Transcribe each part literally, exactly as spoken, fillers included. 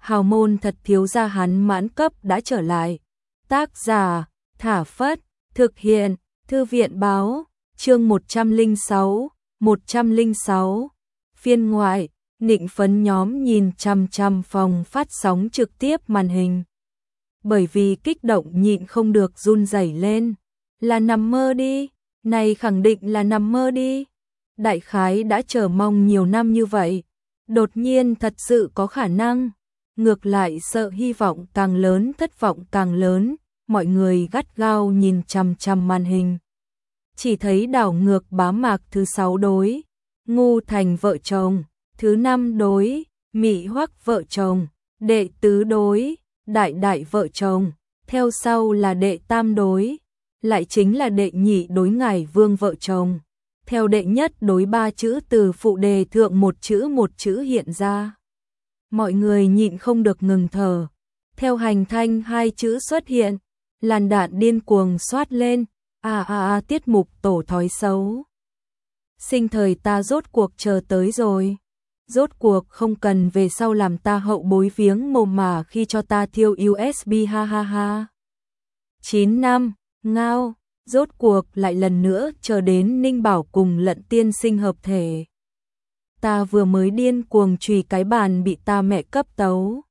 hào môn thật thiếu gia hắn mãn cấp đã trở lại. Tác giả, Thả Phất, thực hiện, Thư viện báo, chương một trăm lẻ sáu, một trăm lẻ sáu, phiên ngoại, Nịnh Phấn nhóm nhìn chằm chằm phòng phát sóng trực tiếp màn hình. Bởi vì kích động nhịn không được run rẩy lên. Là nằm mơ đi, này khẳng định là nằm mơ đi. Đại khái đã chờ mong nhiều năm như vậy, đột nhiên thật sự có khả năng. Ngược lại sợ hy vọng càng lớn thất vọng càng lớn, mọi người gắt gao nhìn chằm chằm màn hình. Chỉ thấy đảo ngược Bá Mạc thứ sáu đối, Ngu Thành vợ chồng, thứ năm đối, Mị Hoắc vợ chồng, đệ tứ đối, Đại Đại vợ chồng, theo sau là đệ tam đối, lại chính là đệ nhị đối Ngải Vương vợ chồng. Theo đệ nhất đối ba chữ từ phụ đề thượng một chữ một chữ hiện ra. Mọi người nhịn không được ngừng thở. Theo hành thanh hai chữ xuất hiện, làn đạn điên cuồng xoát lên. À à à tiết mục tổ thói xấu. Sinh thời ta rốt cuộc chờ tới rồi. Rốt cuộc không cần về sau làm ta hậu bối viếng mồm mà khi cho ta thiêu u ét bê ha ha ha. chín năm, ngao. Rốt cuộc lại lần nữa chờ đến Ninh Bảo cùng Lận tiên sinh hợp thể. Ta vừa mới điên cuồng chùy cái bàn bị ta mẹ cấp tấu.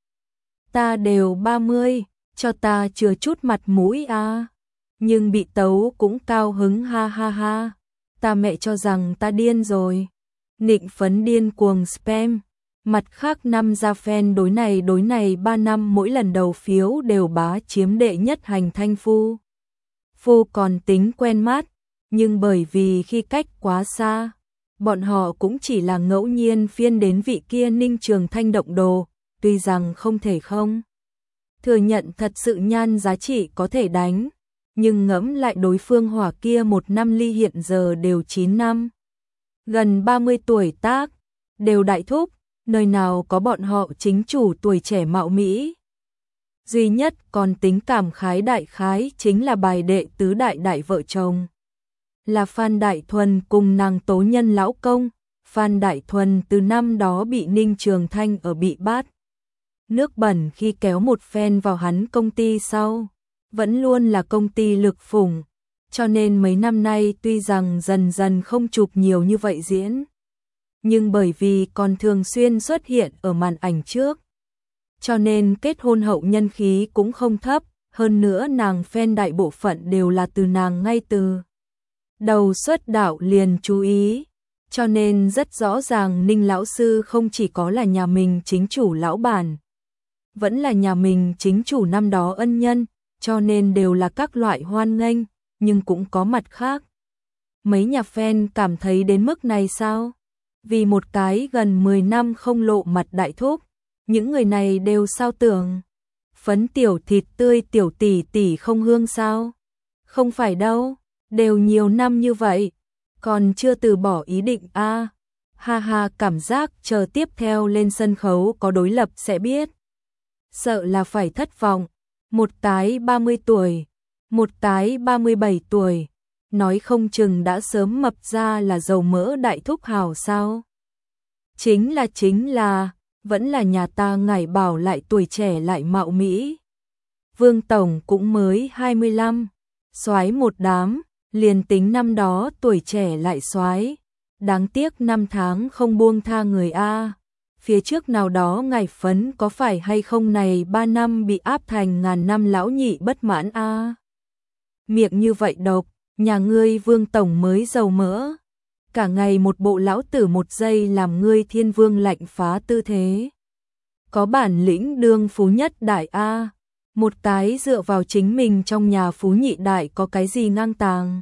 Ta đều ba mươi, cho ta chừa chút mặt mũi a. Nhưng bị tấu cũng cao hứng ha ha ha. Ta mẹ cho rằng ta điên rồi. Nịnh Phấn điên cuồng spam. Mặt khác năm ra fan đối này đối này ba năm mỗi lần đầu phiếu đều bá chiếm đệ nhất hành thanh phu. Phu còn tính quen mắt, nhưng bởi vì khi cách quá xa, bọn họ cũng chỉ là ngẫu nhiên phiên đến vị kia Ninh Trường Thanh động đồ, tuy rằng không thể không thừa nhận thật sự nhan giá trị có thể đánh, nhưng ngẫm lại đối phương hỏa kia một năm ly hiện giờ đều chín năm. Gần ba mươi tuổi tác, đều đại thúc, nơi nào có bọn họ chính chủ tuổi trẻ mạo mỹ. Duy nhất còn tính cảm khái đại khái chính là bài đệ tứ Đại Đại vợ chồng. Là Phan Đại Thuần cùng nàng tố nhân lão công. Phan Đại Thuần từ năm đó bị Ninh Trường Thanh ở bị bát nước bẩn khi kéo một fan vào hắn công ty sau. Vẫn luôn là công ty lực phủng. Cho nên mấy năm nay tuy rằng dần dần không chụp nhiều như vậy diễn. Nhưng bởi vì còn thường xuyên xuất hiện ở màn ảnh trước. Cho nên kết hôn hậu nhân khí cũng không thấp, hơn nữa nàng fan đại bộ phận đều là từ nàng ngay từ đầu xuất đạo liền chú ý, cho nên rất rõ ràng Ninh lão sư không chỉ có là nhà mình chính chủ lão bản, vẫn là nhà mình chính chủ năm đó ân nhân, cho nên đều là các loại hoan nghênh, nhưng cũng có mặt khác. Mấy nhà fan cảm thấy đến mức này sao? Vì một cái gần mười năm không lộ mặt đại thúc. Những người này đều sao tưởng, Phấn tiểu thịt tươi tiểu tỷ tỷ không hương sao? Không phải đâu, đều nhiều năm như vậy, còn chưa từ bỏ ý định a. À, ha ha, cảm giác chờ tiếp theo lên sân khấu có đối lập sẽ biết. Sợ là phải thất vọng, một tái ba mươi tuổi, một tái ba mươi bảy tuổi, nói không chừng đã sớm mập ra là dầu mỡ đại thúc hào sao? Chính là chính là vẫn là nhà ta Ngải Bảo lại tuổi trẻ lại mạo mỹ. Vương tổng cũng mới hai mươi lăm, soái một đám, liền tính năm đó tuổi trẻ lại soái, đáng tiếc năm tháng không buông tha người a. Phía trước nào đó Ngải Phấn có phải hay không này ba năm bị áp thành ngàn năm lão nhị bất mãn a. Miệng như vậy độc, nhà ngươi Vương tổng mới dầu mỡ. Cả ngày một bộ lão tử một giây làm ngươi thiên vương lạnh phá tư thế. Có bản lĩnh đương phú nhất đại A, một cái dựa vào chính mình trong nhà phú nhị đại có cái gì ngang tàng.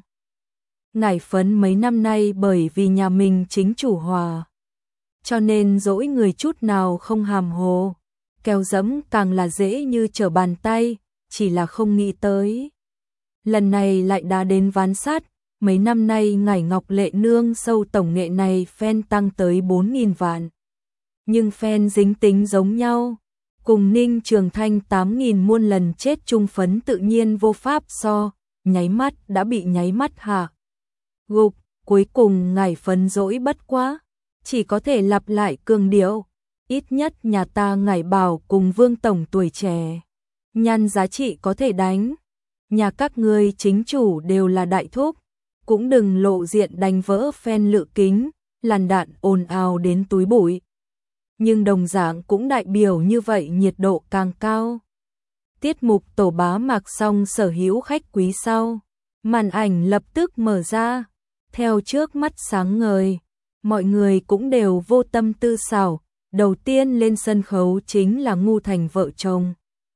Ngải Phấn mấy năm nay bởi vì nhà mình chính chủ hòa, cho nên dỗi người chút nào không hàm hồ, kéo dẫm càng là dễ như trở bàn tay, chỉ là không nghĩ tới. Lần này lại đã đến ván sắt. Mấy năm nay Ngải Ngọc Lệ Nương sâu tổng nghệ này fan tăng tới bốn nghìn vạn. Nhưng fan dính tính giống nhau. Cùng Ninh Trường Thanh tám nghìn muôn lần chết chung Phấn tự nhiên vô pháp so. Nháy mắt đã bị nháy mắt hạ gục. Cuối cùng Ngải Phấn dỗi bất quá. Chỉ có thể lặp lại cường điệu. ít nhất nhà ta Ngải Bảo cùng Vương tổng tuổi trẻ, nhan giá trị có thể đánh. Nhà các ngươi chính chủ đều là đại thúc, cũng đừng lộ diện đánh vỡ fan Lự Kính, làn đạn ồn ào đến túi bụi. Nhưng đồng dạng cũng đại biểu như vậy nhiệt độ càng cao. Tiết mục tổ bá mạc xong sở hữu khách quý sau, màn ảnh lập tức mở ra, theo trước mắt sáng ngời, mọi người cũng đều vô tâm tư xảo, đầu tiên lên sân khấu chính là Ngu Thành vợ chồng.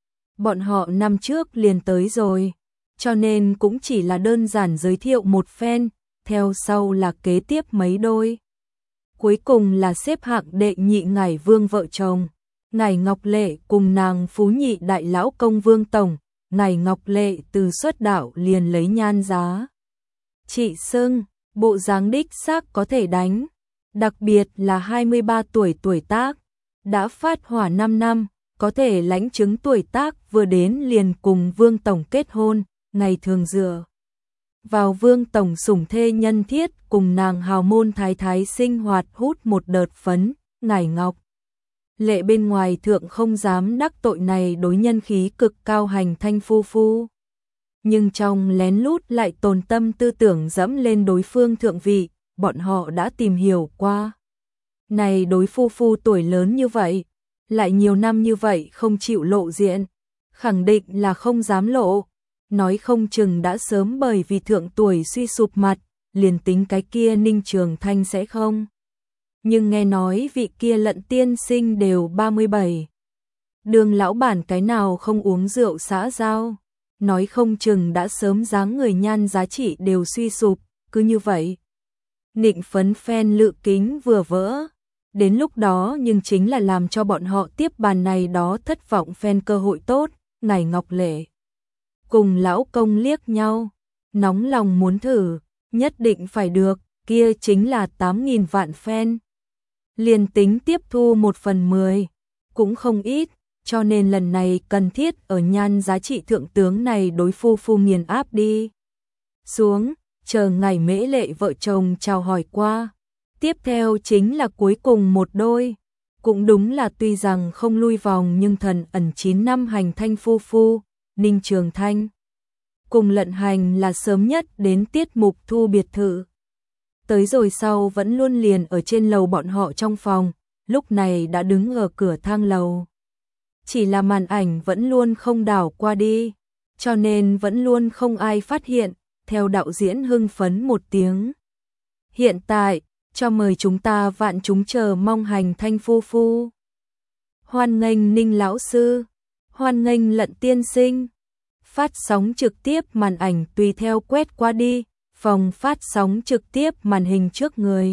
Bọn họ năm trước liền tới rồi, cho nên cũng chỉ là đơn giản giới thiệu một phen, theo sau là kế tiếp mấy đôi. Cuối cùng là xếp hạng đệ nhị Ngải Vương vợ chồng, Ngải Ngọc Lệ cùng nàng phú nhị đại lão công Vương tổng. Ngải Ngọc Lệ từ xuất đạo liền lấy nhan giá trị sưng, bộ dáng đích xác có thể đánh, đặc biệt là hai mươi ba tuổi tuổi tác, đã phát hỏa năm năm, có thể lãnh chứng tuổi tác vừa đến liền cùng Vương tổng kết hôn, ngày thường dựa vào Vương tổng sủng thê nhân thiết cùng nàng hào môn thái thái sinh hoạt hút một đợt phấn. Ngải Ngọc Lệ bên ngoài thượng không dám đắc tội này đối nhân khí cực cao Hành Thanh phu phu, nhưng trong lén lút lại tồn tâm tư tưởng dẫm lên đối phương thượng vị. Bọn họ đã tìm hiểu qua, này đối phu phu tuổi lớn như vậy, lại nhiều năm như vậy không chịu lộ diện, khẳng định là không dám lộ, nói không chừng đã sớm bởi vì thượng tuổi suy sụp mặt, liền tính cái kia Ninh Trường Thanh sẽ không. Nhưng nghe nói vị kia Lận tiên sinh đều ba mươi bảy. Đường lão bản cái nào không uống rượu xã giao, nói không chừng đã sớm dáng người nhan giá trị đều suy sụp, cứ như vậy. Nịnh phấn fan Lự Kính vừa vỡ, đến lúc đó nhưng chính là làm cho bọn họ tiếp bàn này đó thất vọng fan cơ hội tốt. Ngải Ngọc Lệ cùng lão công liếc nhau, nóng lòng muốn thử, nhất định phải được, kia chính là tám nghìn vạn fan. Liền tính tiếp thu một phần mười, cũng không ít, cho nên lần này cần thiết ở nhan giá trị thượng tướng này đối phu phu nghiền áp đi xuống, chờ Ngải Mễ Lệ vợ chồng chào hỏi qua. Tiếp theo chính là cuối cùng một đôi, cũng đúng là tuy rằng không lui vòng nhưng thần ẩn chín năm Hành Thanh phu phu, Ninh Trường Thanh cùng Lận Hành là sớm nhất đến tiết mục thu biệt thự. Tới rồi sau vẫn luôn liền ở trên lầu bọn họ trong phòng, lúc này đã đứng ở cửa thang lầu. Chỉ là màn ảnh vẫn luôn không đảo qua đi, cho nên vẫn luôn không ai phát hiện, theo đạo diễn hưng phấn một tiếng. Hiện tại, cho mời chúng ta vạn chúng chờ mong Hành Thanh phu phu. Hoan nghênh Ninh lão sư, hoan nghênh Lận tiên sinh. Phát sóng trực tiếp màn ảnh tùy theo quét qua đi, phòng phát sóng trực tiếp màn hình trước người.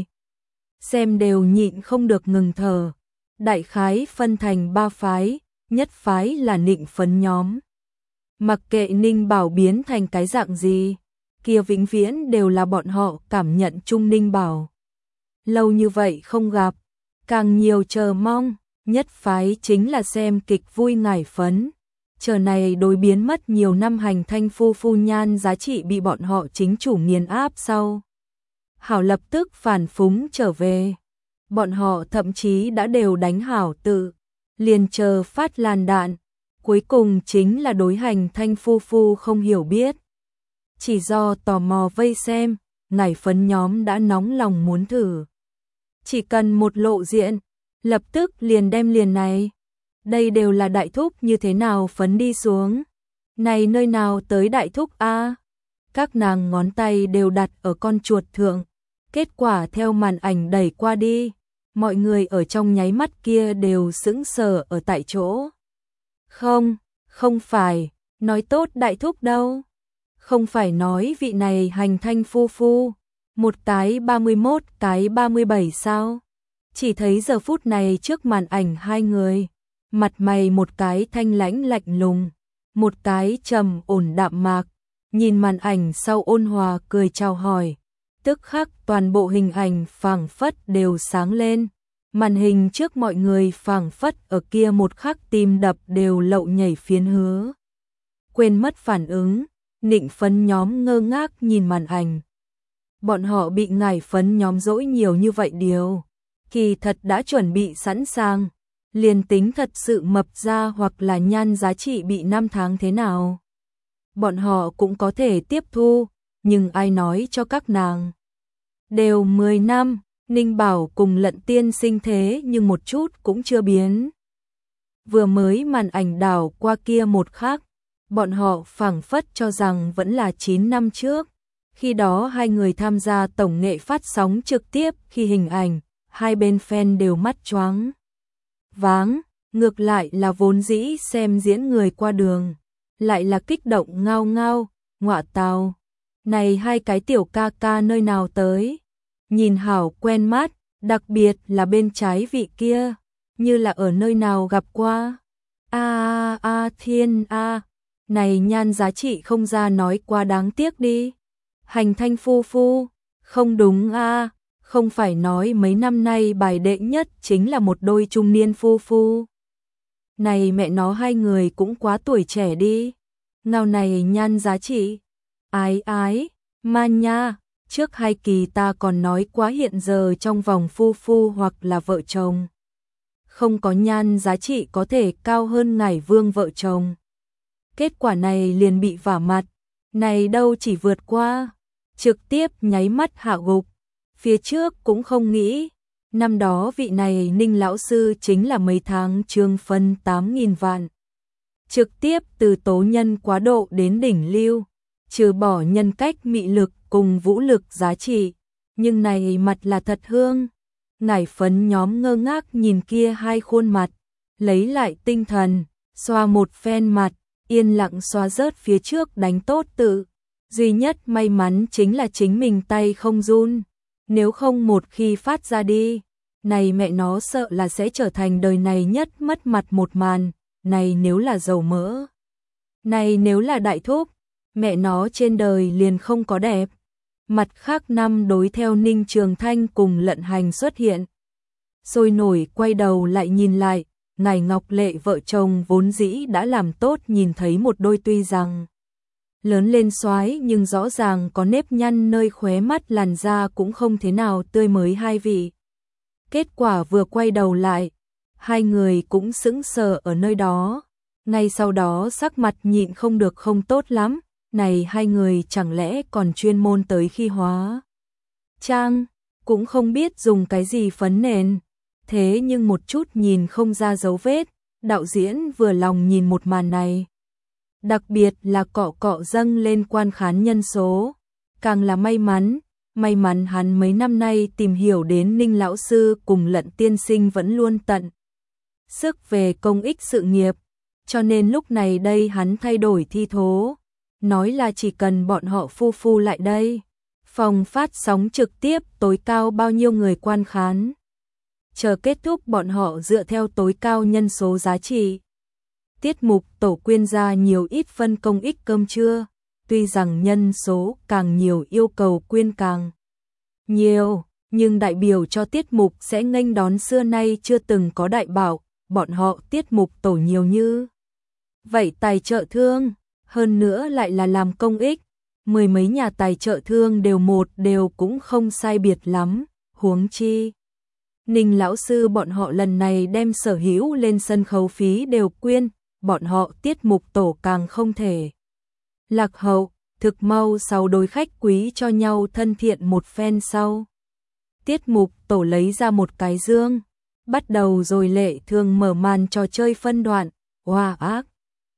Xem đều nhịn không được ngừng thở. Đại khái phân thành ba phái, nhất phái là nịnh phấn nhóm. Mặc kệ Ninh Bảo biến thành cái dạng gì, kia vĩnh viễn đều là bọn họ cảm nhận chung Ninh Bảo. Lâu như vậy không gặp, càng nhiều chờ mong, nhất phái chính là xem kịch vui Ngải phấn. Chờ này đối biến mất nhiều năm Hành Thanh phu phu nhan giá trị bị bọn họ chính chủ nghiền áp sau. Hảo lập tức phản phúng trở về. Bọn họ thậm chí đã đều đánh hảo tự, liền chờ phát làn đạn. Cuối cùng chính là đối Hành Thanh phu phu không hiểu biết. Chỉ do tò mò vây xem, Ngải phấn nhóm đã nóng lòng muốn thử. Chỉ cần một lộ diện, lập tức liền đem liền này. Đây đều là đại thúc như thế nào phấn đi xuống. Này nơi nào tới đại thúc a? Các nàng ngón tay đều đặt ở con chuột thượng. Kết quả theo màn ảnh đẩy qua đi, mọi người ở trong nháy mắt kia đều sững sờ ở tại chỗ. Không, không phải, nói tốt đại thúc đâu. Không phải nói vị này Hành Thanh phu phu, một cái ba mươi mốt, cái ba mươi bảy sao? Chỉ thấy giờ phút này trước màn ảnh hai người, mặt mày một cái thanh lãnh lạnh lùng, một cái trầm ổn đạm mạc, nhìn màn ảnh sau ôn hòa cười chào hỏi, tức khắc toàn bộ hình ảnh phảng phất đều sáng lên, màn hình trước mọi người phảng phất ở kia một khắc tim đập đều lậu nhảy phiến hứa. Quên mất phản ứng, nịnh phấn nhóm ngơ ngác nhìn màn ảnh. Bọn họ bị Ngải phấn nhóm dỗi nhiều như vậy điều, kỳ thật đã chuẩn bị sẵn sàng, Liền tính thật sự mập ra hoặc là nhan giá trị bị năm tháng thế nào. Bọn họ cũng có thể tiếp thu, nhưng ai nói cho các nàng. Đều mười năm, Ninh Bảo cùng Lận Tiên Sinh thế nhưng một chút cũng chưa biến. Vừa mới màn ảnh đảo qua kia một khắc, bọn họ phảng phất cho rằng vẫn là chín năm trước. Khi đó hai người tham gia tổng nghệ phát sóng trực tiếp, khi hình ảnh, hai bên fan đều mắt choáng váng, ngược lại là vốn dĩ xem diễn người qua đường, lại là kích động ngao ngao, ngọa tào. Này hai cái tiểu ca ca nơi nào tới, nhìn hảo quen mắt, đặc biệt là bên trái vị kia, như là ở nơi nào gặp qua. A a a thiên a, này nhan giá trị không ra nói quá đáng tiếc đi. Hành Thanh phu phu, không đúng a, không phải nói mấy năm nay bài đệ nhất chính là một đôi trung niên phu phu. Này mẹ nó hai người cũng quá tuổi trẻ đi. Ngao này nhan giá trị. Ái ái, ma nha, trước hai kỳ ta còn nói quá hiện giờ trong vòng phu phu hoặc là vợ chồng. Không có nhan giá trị có thể cao hơn Ngải Vương vợ chồng. Kết quả này liền bị vả mặt, này đâu chỉ vượt qua, trực tiếp nháy mắt hạ gục. Phía trước cũng không nghĩ, năm đó vị này Ninh lão sư chính là mấy tháng trương phân tám nghìn vạn. Trực tiếp từ tố nhân quá độ đến đỉnh lưu, trừ bỏ nhân cách mị lực cùng vũ lực giá trị, nhưng này mặt là thật hương. Ngải phấn nhóm ngơ ngác nhìn kia hai khuôn mặt, lấy lại tinh thần, xoa một phen mặt, yên lặng xoa rớt phía trước đánh tốt tự. Duy nhất may mắn chính là chính mình tay không run, nếu không một khi phát ra đi, này mẹ nó sợ là sẽ trở thành đời này nhất mất mặt một màn, này nếu là dầu mỡ. Này nếu là đại thúc, mẹ nó trên đời liền không có đẹp. Mặt khác năm đối theo Ninh Trường Thanh cùng Lận Hành xuất hiện. Sôi nổi quay đầu lại nhìn lại, Ngải Ngọc Lệ vợ chồng vốn dĩ đã làm tốt nhìn thấy một đôi tuy rằng lớn lên soái nhưng rõ ràng có nếp nhăn nơi khóe mắt làn da cũng không thế nào tươi mới hai vị. Kết quả vừa quay đầu lại, hai người cũng sững sờ ở nơi đó, ngay sau đó sắc mặt nhịn không được không tốt lắm. Này hai người chẳng lẽ còn chuyên môn tới khi hóa trang, cũng không biết dùng cái gì phấn nền, thế nhưng một chút nhìn không ra dấu vết, đạo diễn vừa lòng nhìn một màn này. Đặc biệt là cọ cọ dâng lên quan khán nhân số, càng là may mắn, may mắn hắn mấy năm nay tìm hiểu đến Ninh lão sư cùng Lận tiên sinh vẫn luôn tận sức về công ích sự nghiệp, cho nên lúc này đây hắn thay đổi thi thố. Nói là chỉ cần bọn họ phu phu lại đây, phòng phát sóng trực tiếp tối cao bao nhiêu người quan khán. Chờ kết thúc bọn họ dựa theo tối cao nhân số giá trị. Tiết mục tổ quyên ra nhiều ít phân công ích cơm trưa, tuy rằng nhân số càng nhiều yêu cầu quyên càng nhiều, nhưng đại biểu cho tiết mục sẽ nghênh đón xưa nay chưa từng có đại bảo, bọn họ tiết mục tổ nhiều như vậy tài trợ thương. Hơn nữa lại là làm công ích, mười mấy nhà tài trợ thương đều một đều cũng không sai biệt lắm, huống chi. Ninh lão sư bọn họ lần này đem sở hữu lên sân khấu phí đều quyên, bọn họ tiết mục tổ càng không thể lạc hậu, thực mau sau đối khách quý cho nhau thân thiện một phen sau. Tiết mục tổ lấy ra một cái dương, bắt đầu rồi lệ thường mở màn trò chơi phân đoạn, oa ác.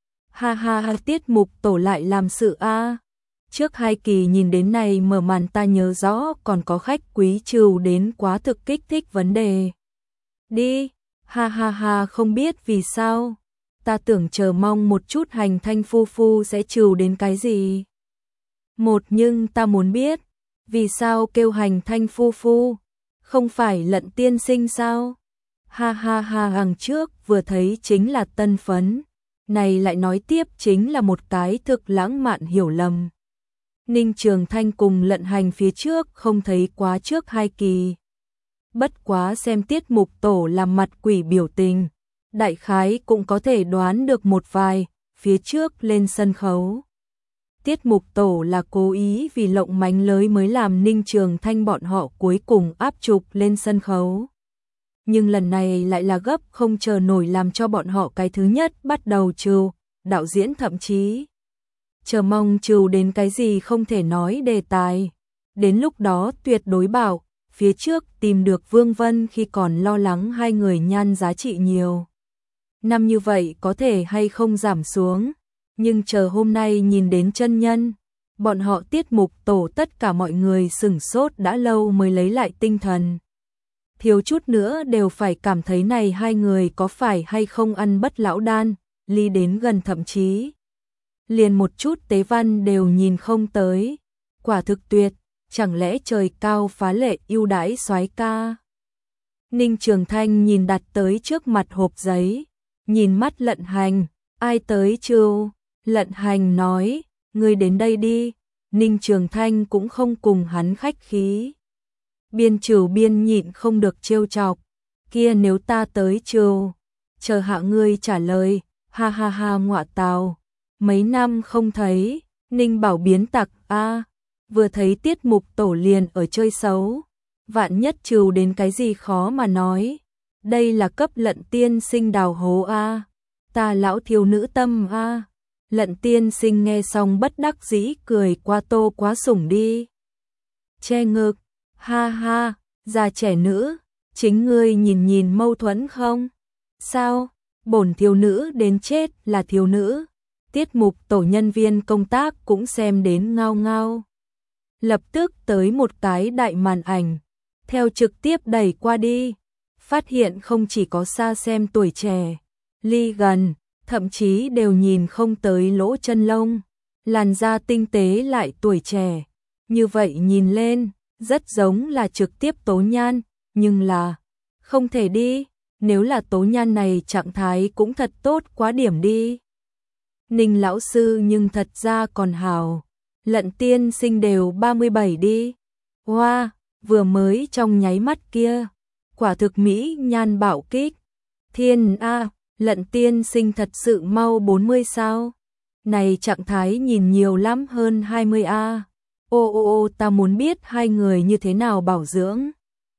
Ha ha ha, tiết mục tổ lại làm sự a. Trước hai kỳ nhìn đến này mở màn ta nhớ rõ còn có khách quý trừ đến quá thực kích thích vấn đề. Đi, ha ha ha, không biết vì sao. Ta tưởng chờ mong một chút Hành Thanh phu phu sẽ trừ đến cái gì. Một nhưng ta muốn biết, vì sao kêu Hành Thanh phu phu, không phải Lận tiên sinh sao? Ha ha ha, hàng trước vừa thấy chính là tân phấn. Này lại nói tiếp chính là một cái thực lãng mạn hiểu lầm. Ninh Trường Thanh cùng Lận Hành phía trước không thấy quá trước hai kỳ. Bất quá xem tiết mục tổ làm mặt quỷ biểu tình, đại khái cũng có thể đoán được một vài, phía trước lên sân khấu. Tiết mục tổ là cố ý vì lộng mánh lới mới làm Ninh Trường Thanh bọn họ cuối cùng áp trục lên sân khấu. nhưng lần này lại là gấp không chờ nổi làm cho bọn họ cái thứ nhất bắt đầu trừ, đạo diễn thậm chí chờ mong trừ đến cái gì không thể nói đề tài. Đến lúc đó tuyệt đối bảo, phía trước tìm được Vương Vân khi còn lo lắng hai người nhan giá trị nhiều. Năm như vậy có thể hay không giảm xuống, nhưng chờ hôm nay nhìn đến chân nhân, bọn họ tiết mục tổ tất cả mọi người sửng sốt đã lâu mới lấy lại tinh thần. Thiếu chút nữa đều phải cảm thấy này hai người có phải hay không ăn bất lão đan, ly đến gần thậm chí liền một chút tế văn đều nhìn không tới. Quả thực tuyệt, chẳng lẽ trời cao phá lệ ưu đãi soái ca. Ninh Trường Thanh nhìn đặt tới trước mặt hộp giấy, nhìn mắt Lận Hành, ai tới chưa? Lận Hành nói, ngươi đến đây đi. Ninh Trường Thanh cũng không cùng hắn khách khí. Biên Trừ biên nhịn không được trêu chọc, kia nếu ta tới Trừ, chờ hạ ngươi trả lời, ha ha ha ngọa tào, mấy năm không thấy, Ninh bảo biến tặc a, vừa thấy tiết mục tổ liền ở chơi xấu, vạn nhất Trừ đến cái gì khó mà nói, đây là cấp Lận tiên sinh đào hố a, ta lão thiếu nữ tâm a. Lận tiên sinh nghe xong bất đắc dĩ cười qua tô quá sủng đi. Che ngực, ha ha, già trẻ nữ, chính ngươi nhìn nhìn mâu thuẫn không? Sao, bổn thiếu nữ đến chết là thiếu nữ, tiết mục tổ nhân viên công tác cũng xem đến ngao ngao. Lập tức tới một cái đại màn ảnh, theo trực tiếp đẩy qua đi, phát hiện không chỉ có xa xem tuổi trẻ, ly gần, thậm chí đều nhìn không tới lỗ chân lông, làn da tinh tế lại tuổi trẻ, như vậy nhìn lên, rất giống là trực tiếp Tố Nhan, nhưng là, không thể đi, nếu là Tố Nhan này trạng thái cũng thật tốt quá điểm đi. Ninh lão sư nhưng thật ra còn hào, Lận tiên sinh đều ba mươi bảy đi, hoa, wow, vừa mới trong nháy mắt kia, quả thực mỹ nhan bạo kích, thiên a. Lận tiên sinh thật sự mau bốn mươi sao? Này trạng thái nhìn nhiều lắm hơn hai mươi a. Ô ô ô ta muốn biết hai người như thế nào bảo dưỡng.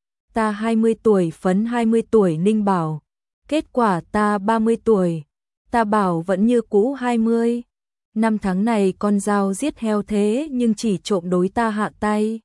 Ta hai mươi tuổi phấn hai mươi tuổi Ninh bảo. Kết quả ta ba mươi tuổi. Ta bảo vẫn như cũ hai mươi. Năm tháng này con dao giết heo thế nhưng chỉ trộm đối ta hạ tay.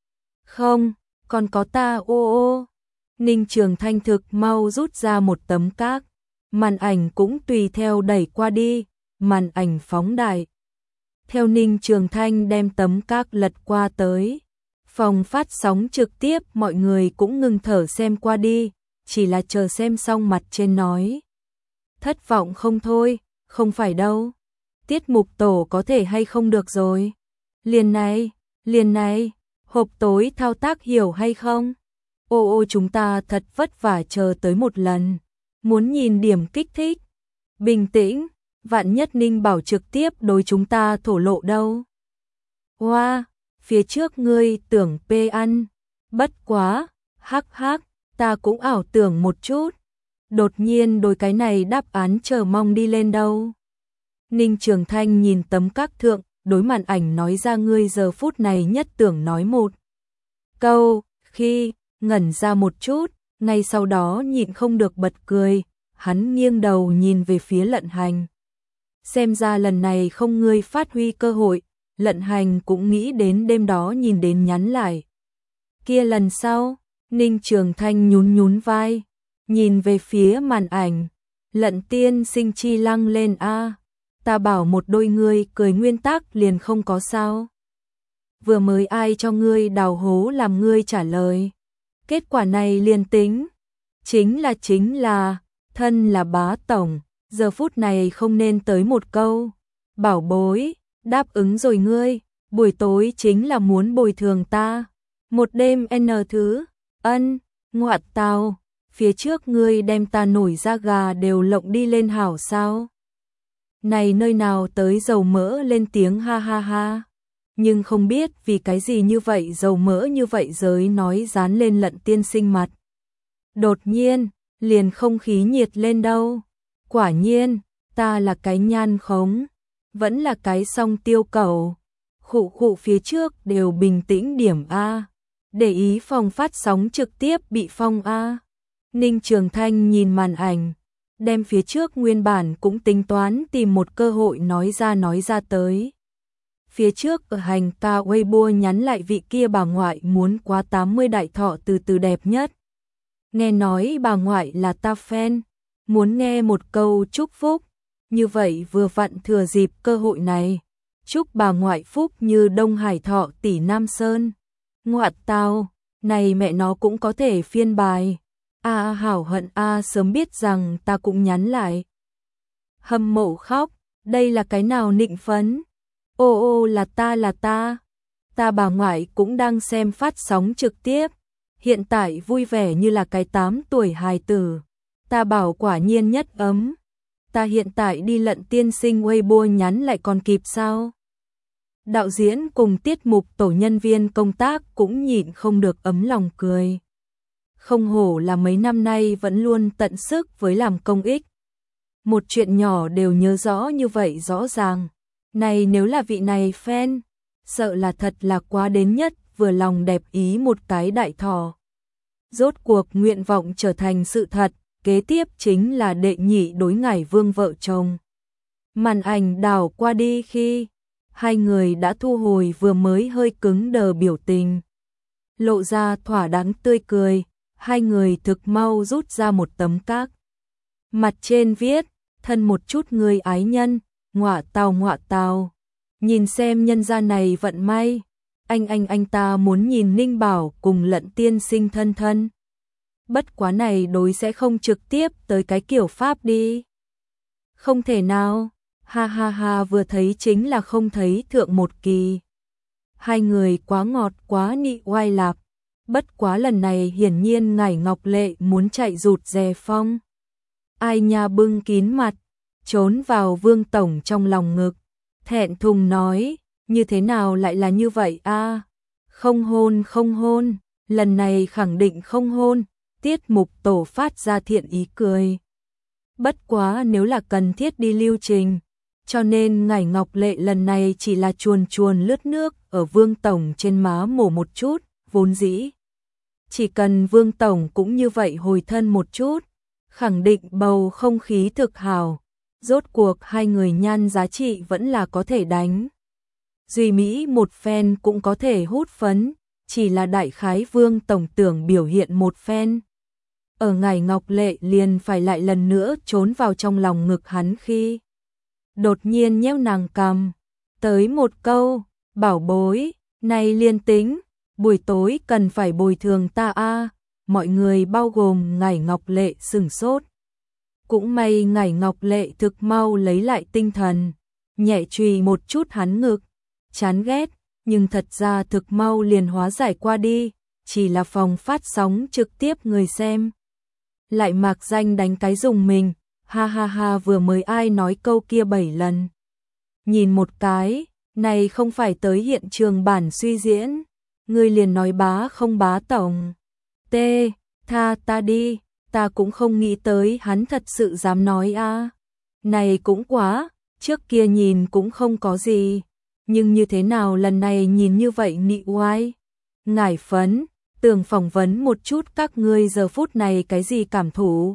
Không, còn có ta ô ô. Ninh Trường Thanh thực mau rút ra một tấm các. Màn ảnh cũng tùy theo đẩy qua đi, màn ảnh phóng đại. Theo Ninh Trường Thanh đem tấm các lật qua tới, phòng phát sóng trực tiếp mọi người cũng ngừng thở xem qua đi, chỉ là chờ xem xong mặt trên nói. Thất vọng không thôi, không phải đâu. Tiết mục tổ có thể hay không được rồi. Liền này, liền này, hộp tối thao tác hiểu hay không? Ô ô chúng ta thật vất vả chờ tới một lần. Muốn nhìn điểm kích thích, bình tĩnh, vạn nhất Ninh bảo trực tiếp đối chúng ta thổ lộ đâu. Hoa, wow, phía trước ngươi tưởng pê ăn, bất quá, hắc hắc, ta cũng ảo tưởng một chút, đột nhiên đối cái này đáp án chờ mong đi lên đâu. Ninh Trường Thanh nhìn tấm các thượng, đối màn ảnh nói ra ngươi giờ phút này nhất tưởng nói một câu, khi ngẩn ra một chút. Ngay sau đó nhịn không được bật cười, hắn nghiêng đầu nhìn về phía Lận Hành. Xem ra lần này không ngươi phát huy cơ hội, Lận Hành cũng nghĩ đến đêm đó nhìn đến nhắn lại. Kia lần sau, Ninh Trường Thanh nhún nhún vai, nhìn về phía màn ảnh, Lận tiên sinh chi lăng lên a, ta bảo một đôi ngươi cười nguyên tắc liền không có sao. Vừa mới ai cho ngươi đào hố làm ngươi trả lời. Kết quả này liền tính, chính là chính là, thân là bá tổng, giờ phút này không nên tới một câu, bảo bối, đáp ứng rồi ngươi, buổi tối chính là muốn bồi thường ta, một đêm n thứ, ân, ngoạt tào, phía trước ngươi đem ta nổi da gà đều lộng đi lên hảo sao. Này nơi nào tới dầu mỡ lên tiếng ha ha ha. Nhưng không biết vì cái gì như vậy dầu mỡ như vậy giới nói dán lên Lận tiên sinh mặt. Đột nhiên, liền không khí nhiệt lên đâu. Quả nhiên, ta là cái nhan khống, vẫn là cái song tiêu cầu. Khụ khụ phía trước đều bình tĩnh điểm A. Để ý phòng phát sóng trực tiếp bị phong A. Ninh Trường Thanh nhìn màn ảnh, đem phía trước nguyên bản cũng tính toán tìm một cơ hội nói ra nói ra tới. Phía trước ở hành ta Weibo nhắn lại vị kia bà ngoại muốn quá tám mươi đại thọ từ từ đẹp nhất. Nghe nói bà ngoại là ta fan, muốn nghe một câu chúc phúc, như vậy vừa vặn thừa dịp cơ hội này. Chúc bà ngoại phúc như Đông Hải Thọ tỷ Nam Sơn. Ngoại tao, này mẹ nó cũng có thể phiên bài. A à, hảo hận a à, sớm biết rằng ta cũng nhắn lại. Hâm mộ khóc, đây là cái nào nịnh phấn? Ô ô là ta là ta. Ta bà ngoại cũng đang xem phát sóng trực tiếp. Hiện tại vui vẻ như là cái tám tuổi hài tử. Ta bảo quả nhiên nhất ấm. Ta hiện tại đi lận tiên sinh Weibo nhắn lại còn kịp sao? Đạo diễn cùng tiết mục tổ nhân viên công tác cũng nhịn không được ấm lòng cười. Không hổ là mấy năm nay vẫn luôn tận sức với làm công ích. Một chuyện nhỏ đều nhớ rõ như vậy rõ ràng. Này nếu là vị này fan, sợ là thật là quá đến nhất vừa lòng đẹp ý một cái đại thọ. Rốt cuộc nguyện vọng trở thành sự thật, kế tiếp chính là đệ nhị đối ngải vương vợ chồng. Màn ảnh đảo qua đi khi hai người đã thu hồi vừa mới hơi cứng đờ biểu tình. Lộ ra thỏa đáng tươi cười, hai người thực mau rút ra một tấm các. Mặt trên viết, thân một chút người ái nhân, ngọa tào ngọa tào. Nhìn xem nhân gia này vận may, anh anh anh ta muốn nhìn Ninh Bảo cùng lận tiên sinh thân thân. Bất quá này đối sẽ không trực tiếp tới cái kiểu pháp đi. Không thể nào, ha ha ha vừa thấy chính là không thấy thượng một kỳ. Hai người quá ngọt quá nị oai lạp. Bất quá lần này hiển nhiên ngải Ngọc Lệ muốn chạy rụt rè phong. Ai nha bưng kín mặt, trốn vào Vương Tổng trong lòng ngực. Thẹn thùng nói, như thế nào lại là như vậy a? Không hôn không hôn, lần này khẳng định không hôn. Tiết mục tổ phát ra thiện ý cười. Bất quá nếu là cần thiết đi lưu trình, cho nên ngải Ngọc Lệ lần này chỉ là chuồn chuồn lướt nước ở Vương Tổng trên má mổ một chút, vốn dĩ. Chỉ cần Vương Tổng cũng như vậy hồi thân một chút, khẳng định bầu không khí thực hào. Rốt cuộc hai người nhan giá trị vẫn là có thể đánh. Duy Mỹ một fan cũng có thể hút phấn, chỉ là đại khái Vương Tổng tưởng biểu hiện một fan. Ở ngải Ngọc Lệ liền phải lại lần nữa trốn vào trong lòng ngực hắn khi đột nhiên nhéo nàng cằm, tới một câu, bảo bối, này liên tính, buổi tối cần phải bồi thường ta a. Mọi người bao gồm ngải Ngọc Lệ sửng sốt. Cũng may ngải Ngọc Lệ thực mau lấy lại tinh thần, nhẹ chùy một chút hắn ngực, chán ghét, nhưng thật ra thực mau liền hóa giải qua đi, chỉ là phòng phát sóng trực tiếp người xem. Lại mạc danh đánh cái dùng mình, ha ha ha vừa mới ai nói câu kia bảy lần. Nhìn một cái, này không phải tới hiện trường bản suy diễn, người liền nói bá không bá tổng. T, tha ta đi, ta cũng không nghĩ tới hắn thật sự dám nói a. Này cũng quá, trước kia nhìn cũng không có gì, nhưng như thế nào lần này nhìn như vậy nị oai. Ngải phấn, tưởng phỏng vấn một chút các ngươi giờ phút này cái gì cảm thụ.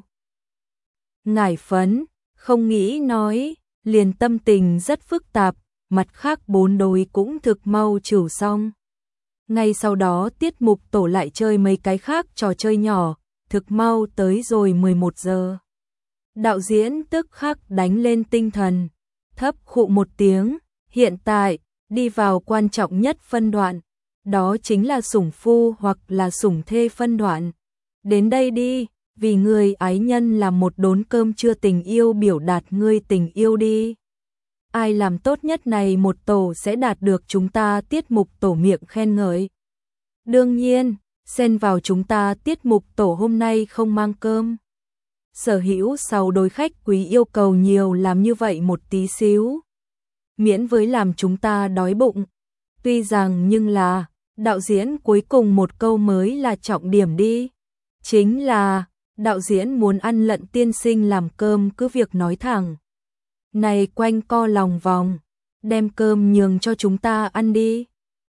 Ngải phấn, không nghĩ nói, liền tâm tình rất phức tạp, mặt khác bốn đôi cũng thực mau trừ xong. Ngay sau đó tiết mục tổ lại chơi mấy cái khác trò chơi nhỏ, thực mau tới rồi mười một giờ. Đạo diễn tức khắc đánh lên tinh thần, thấp khụ một tiếng, hiện tại, đi vào quan trọng nhất phân đoạn, đó chính là sủng phu hoặc là sủng thê phân đoạn. Đến đây đi, vì người ái nhân làm một đốn cơm trưa tình yêu biểu đạt ngươi tình yêu đi. Ai làm tốt nhất này một tổ sẽ đạt được chúng ta tiết mục tổ miệng khen ngợi. Đương nhiên, xen vào chúng ta tiết mục tổ hôm nay không mang cơm. Sở hữu sau đôi khách quý yêu cầu nhiều làm như vậy một tí xíu. Miễn với làm chúng ta đói bụng. Tuy rằng nhưng là, đạo diễn cuối cùng một câu mới là trọng điểm đi. Chính là, đạo diễn muốn ăn lận tiên sinh làm cơm cứ việc nói thẳng. Này quanh co lòng vòng, đem cơm nhường cho chúng ta ăn đi.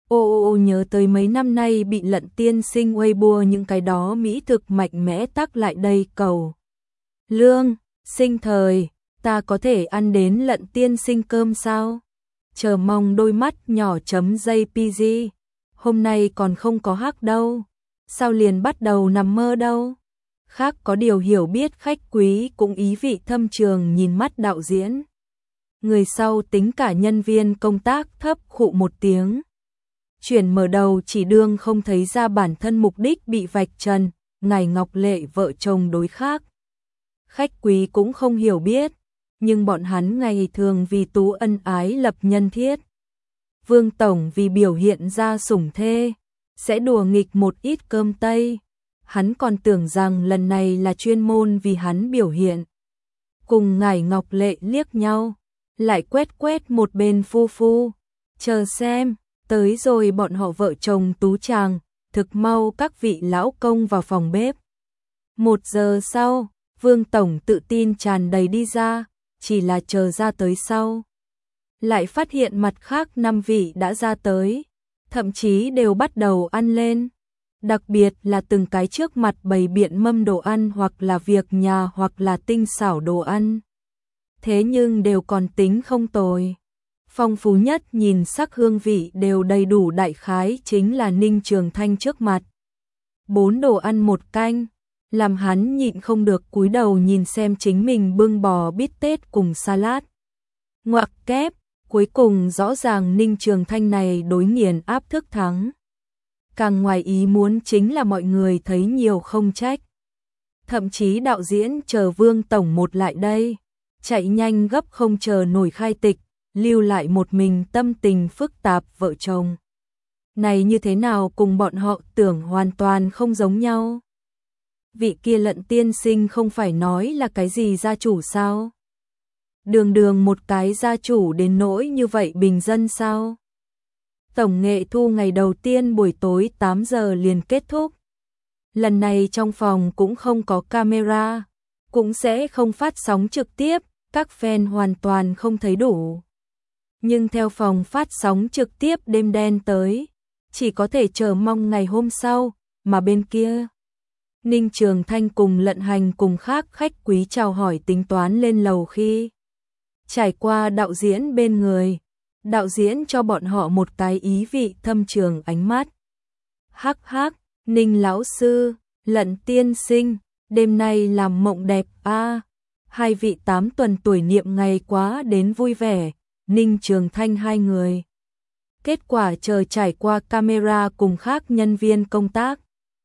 Ô ô ô nhớ tới mấy năm nay bị Lận tiên sinh Weibo những cái đó mỹ thực mạnh mẽ tắc lại đây cầu. Lương, sinh thời, ta có thể ăn đến Lận tiên sinh cơm sao? Chờ mong đôi mắt nhỏ chấm jpg. Hôm nay còn không có hắc đâu. Sao liền bắt đầu nằm mơ đâu? Khác có điều hiểu biết khách quý cũng ý vị thâm trường nhìn mắt đạo diễn. Người sau tính cả nhân viên công tác thấp khụ một tiếng. Chuyển mở đầu chỉ đương không thấy ra bản thân mục đích bị vạch trần, Ngải Ngọc Lệ vợ chồng đối khác. Khách quý cũng không hiểu biết, nhưng bọn hắn ngày thường vì tú ân ái lập nhân thiết. Vương Tổng vì biểu hiện ra sủng thê, sẽ đùa nghịch một ít cơm tây. Hắn còn tưởng rằng lần này là chuyên môn vì hắn biểu hiện. Cùng Ngải Ngọc Lệ liếc nhau, lại quét quét một bên phu phu. Chờ xem, tới rồi bọn họ vợ chồng tú chàng, thực mau các vị lão công vào phòng bếp. Một giờ sau, Vương Tổng tự tin tràn đầy đi ra, chỉ là chờ ra tới sau. Lại phát hiện mặt khác năm vị đã ra tới, thậm chí đều bắt đầu ăn lên. Đặc biệt là từng cái trước mặt bày biện mâm đồ ăn hoặc là việc nhà hoặc là tinh xảo đồ ăn. Thế nhưng đều còn tính không tồi. Phong phú nhất nhìn sắc hương vị đều đầy đủ đại khái chính là Ninh Trường Thanh trước mặt. Bốn đồ ăn một canh, làm hắn nhịn không được cúi đầu nhìn xem chính mình bưng bò bít tết cùng salad. Ngoặc kép, cuối cùng rõ ràng Ninh Trường Thanh này đối nghiền áp thức thắng. Càng ngoài ý muốn chính là mọi người thấy nhiều không trách. Thậm chí đạo diễn chờ Vương Tổng một lại đây, chạy nhanh gấp không chờ nổi khai tịch, lưu lại một mình tâm tình phức tạp vợ chồng. Này như thế nào cùng bọn họ tưởng hoàn toàn không giống nhau. Vị kia Lận tiên sinh không phải nói là cái gì gia chủ sao? Đường đường một cái gia chủ đến nỗi như vậy bình dân sao? Tổng nghệ thu ngày đầu tiên buổi tối tám giờ liền kết thúc. Lần này trong phòng cũng không có camera, cũng sẽ không phát sóng trực tiếp, các fan hoàn toàn không thấy đủ. Nhưng theo phòng phát sóng trực tiếp đêm đen tới, chỉ có thể chờ mong ngày hôm sau, mà bên kia. Ninh Trường Thanh cùng Lận Hành cùng khác khách quý chào hỏi tính toán lên lầu khi trải qua đạo diễn bên người, đạo diễn cho bọn họ một cái ý vị thâm trường ánh mắt. Hắc hắc, Ninh lão sư, Lận tiên sinh, đêm nay làm mộng đẹp a. À, hai vị tám tuần tuổi niệm ngày quá đến vui vẻ, Ninh Trường Thanh hai người. Kết quả chờ trải qua camera cùng khác nhân viên công tác,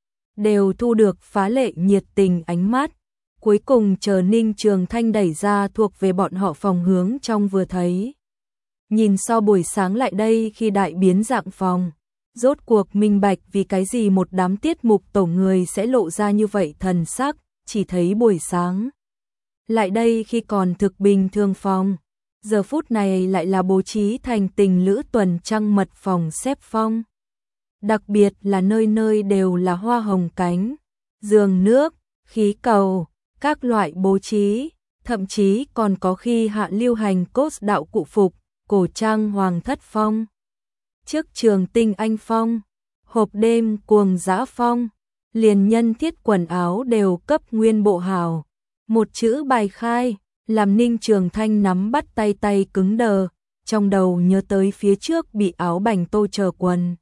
đều thu được phá lệ nhiệt tình ánh mắt. Cuối cùng chờ Ninh Trường Thanh đẩy ra thuộc về bọn họ phòng hướng trong vừa thấy. Nhìn sau buổi sáng lại đây khi đại biến dạng phòng, rốt cuộc minh bạch vì cái gì một đám tiết mục tổ người sẽ lộ ra như vậy thần sắc, chỉ thấy buổi sáng. Lại đây khi còn thực bình thường phòng, giờ phút này lại là bố trí thành tình lữ tuần trăng mật phòng xếp phong. Đặc biệt là nơi nơi đều là hoa hồng cánh, giường nước, khí cầu, các loại bố trí, thậm chí còn có khi hạ lưu hành cos đạo cụ phục, cổ trang hoàng thất phong, trước trường tinh anh phong, hộp đêm cuồng dã phong, liền nhân thiết quần áo đều cấp nguyên bộ hào. Một chữ bài khai, làm Ninh Trường Thanh nắm bắt tay tay cứng đờ, trong đầu nhớ tới phía trước bị áo bành tô chờ quần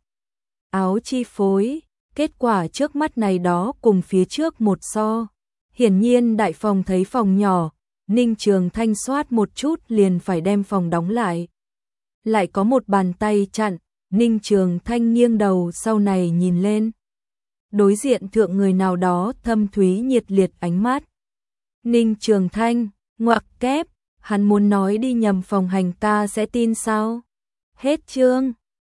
áo chi phối, kết quả trước mắt này đó cùng phía trước một so. Hiển nhiên đại phòng thấy phòng nhỏ, Ninh Trường Thanh soát một chút liền phải đem phòng đóng lại. Lại có một bàn tay chặn, Ninh Trường Thanh nghiêng đầu sau này nhìn lên. Đối diện thượng người nào đó thâm thúy nhiệt liệt ánh mắt. Ninh Trường Thanh, ngoặc kép, hắn muốn nói đi nhầm phòng hành ca sẽ tin sao? Hết chương.